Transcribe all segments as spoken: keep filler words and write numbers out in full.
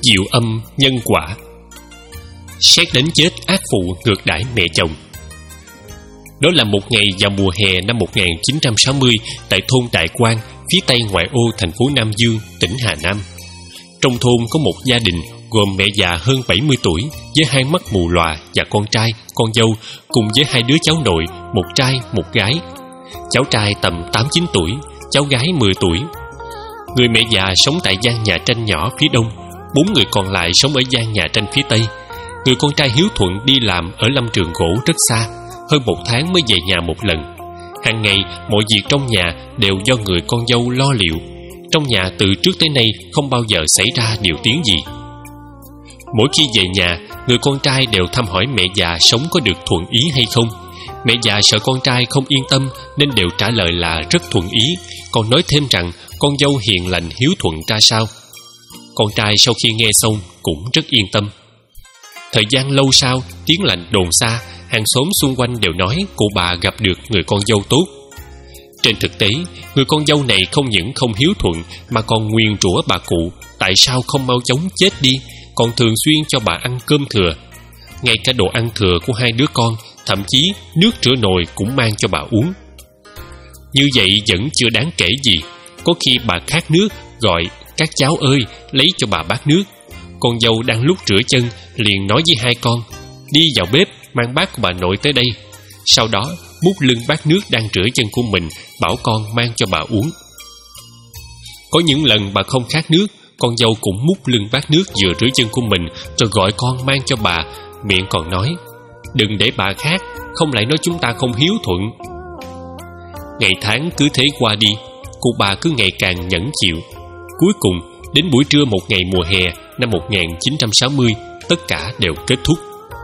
Diệu âm nhân quả. Xét đánh chết ác phụ ngược đãi mẹ chồng. Đó là một ngày vào mùa hè năm một nghìn chín trăm sáu mươi tại thôn Đại Quang, phía tây ngoại ô thành phố Nam Dương, tỉnh Hà Nam. Trong thôn có một gia đình gồm mẹ già hơn bảy mươi tuổi với hai mắt mù lòa và con trai, con dâu cùng với hai đứa cháu nội, một trai, một gái. Cháu trai tầm tám chín tuổi, cháu gái mười tuổi. Người mẹ già sống tại gian nhà tranh nhỏ phía đông, bốn người còn lại sống ở gian nhà tranh phía tây. Người con trai hiếu thuận đi làm ở lâm trường gỗ rất xa, hơn một tháng mới về nhà một lần. Hàng ngày mọi việc trong nhà đều do người con dâu lo liệu. Trong nhà từ trước tới nay không bao giờ xảy ra điều tiếng gì. Mỗi khi về nhà, người con trai đều thăm hỏi mẹ già sống có được thuận ý hay không. Mẹ già sợ con trai không yên tâm nên đều trả lời là rất thuận ý, còn nói thêm rằng con dâu hiền lành hiếu thuận ra sao. Con trai sau khi nghe xong cũng rất yên tâm. Thời gian lâu sau, tiếng lành đồn xa, hàng xóm xung quanh đều nói cụ bà gặp được người con dâu tốt. Trên thực tế, người con dâu này không những không hiếu thuận mà còn nguyền rủa bà cụ tại sao không mau chóng chết đi, còn thường xuyên cho bà ăn cơm thừa. Ngay cả đồ ăn thừa của hai đứa con, thậm chí nước rửa nồi cũng mang cho bà uống. Như vậy vẫn chưa đáng kể gì. Có khi bà khát nước gọi các cháu ơi lấy cho bà bát nước. Con dâu đang lúc rửa chân liền nói với hai con đi vào bếp mang bát của bà nội tới đây. Sau đó múc lưng bát nước đang rửa chân của mình, bảo con mang cho bà uống. Có những lần bà không khát nước, con dâu cũng múc lưng bát nước vừa rửa chân của mình rồi gọi con mang cho bà, miệng còn nói đừng để bà khát, không lại nói chúng ta không hiếu thuận. Ngày tháng cứ thế qua đi, cụ bà cứ ngày càng nhẫn chịu. Cuối cùng đến buổi trưa một ngày mùa hè năm một nghìn chín trăm sáu mươi, tất cả đều kết thúc.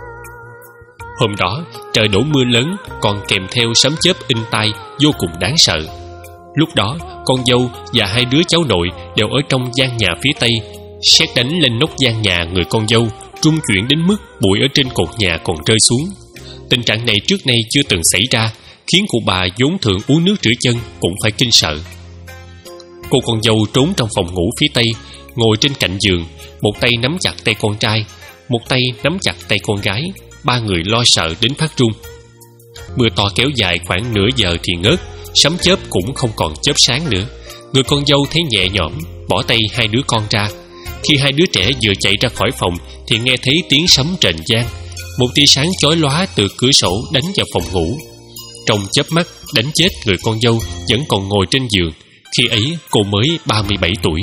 Hôm đó trời đổ mưa lớn, còn kèm theo sấm chớp in tai vô cùng đáng sợ. Lúc đó con dâu và hai đứa cháu nội đều ở trong gian nhà phía tây. Sét đánh lên nóc gian nhà người con dâu, rung chuyển đến mức bụi ở trên cột nhà còn rơi xuống. Tình trạng này trước nay chưa từng xảy ra, khiến cụ bà vốn thường uống nước rửa chân cũng phải kinh sợ. Cô con dâu trốn trong phòng ngủ phía tây, ngồi trên cạnh giường, một tay nắm chặt tay con trai, một tay nắm chặt tay con gái. Ba người lo sợ đến phát run. Mưa to kéo dài khoảng nửa giờ thì ngớt, sấm chớp cũng không còn chớp sáng nữa. Người con dâu thấy nhẹ nhõm, bỏ tay hai đứa con ra. Khi hai đứa trẻ vừa chạy ra khỏi phòng thì nghe thấy tiếng sấm rền vang. Một tia sáng chói lóa từ cửa sổ đánh vào phòng ngủ. Trong chớp mắt đánh chết người con dâu vẫn còn ngồi trên giường. Khi ấy cô mới ba mươi bảy tuổi.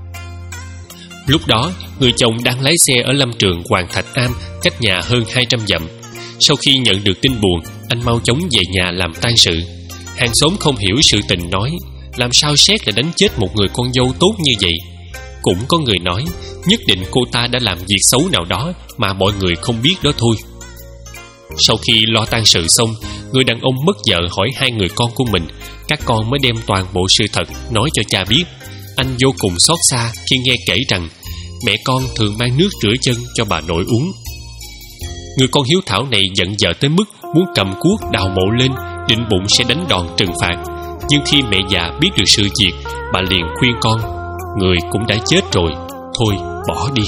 Lúc đó người chồng đang lái xe ở lâm trường Hoàng Thạch Am, cách nhà hơn hai trăm dặm. Sau khi nhận được tin buồn, anh mau chóng về nhà làm tang sự. Hàng xóm không hiểu sự tình nói làm sao Sét lại đánh chết một người con dâu tốt như vậy. Cũng có người nói nhất định cô ta đã làm việc xấu nào đó mà mọi người không biết đó thôi. Sau khi lo tang sự xong, người đàn ông mất vợ hỏi hai người con của mình. Các con mới đem toàn bộ sự thật nói cho cha biết. Anh vô cùng xót xa khi nghe kể rằng mẹ con thường mang nước rửa chân cho bà nội uống. Người con hiếu thảo này giận vợ tới mức muốn cầm cuốc đào mộ lên, định bụng sẽ đánh đòn trừng phạt. Nhưng khi mẹ già biết được sự việc, bà liền khuyên con người cũng đã chết rồi, thôi bỏ đi.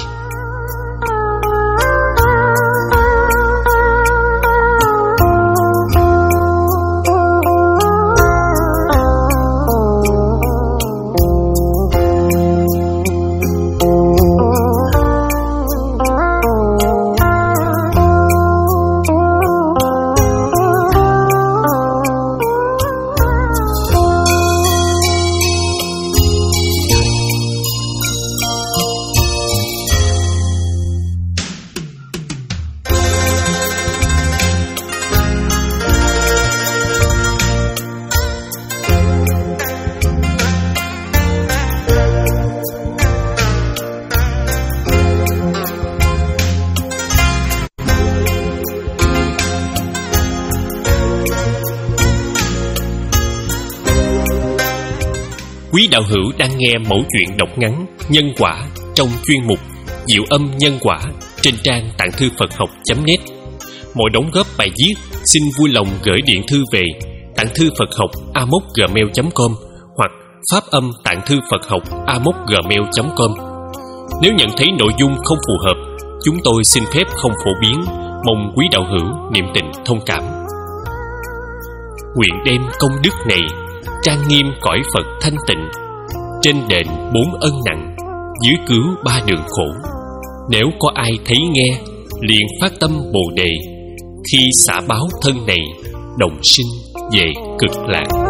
Quý đạo hữu đang nghe mẩu chuyện đọc ngắn Nhân Quả trong chuyên mục Diệu Âm Nhân Quả trên trang tạng thư Phật học chấm net. Mọi đóng góp bài viết xin vui lòng gửi điện thư về tạng thư Phật học a mốc gmail chấm com hoặc phát âm tạng thư Phật học a mốc gmail chấm com. Nếu nhận thấy nội dung không phù hợp, chúng tôi xin phép không phổ biến, mong quý đạo hữu niệm tình thông cảm. Nguyện đem công đức này trang nghiêm cõi Phật thanh tịnh, trên đền bốn ân nặng, dưới cứu ba đường khổ. Nếu có ai thấy nghe, liền phát tâm Bồ đề, khi xả báo thân này, đồng sinh về cực lạc.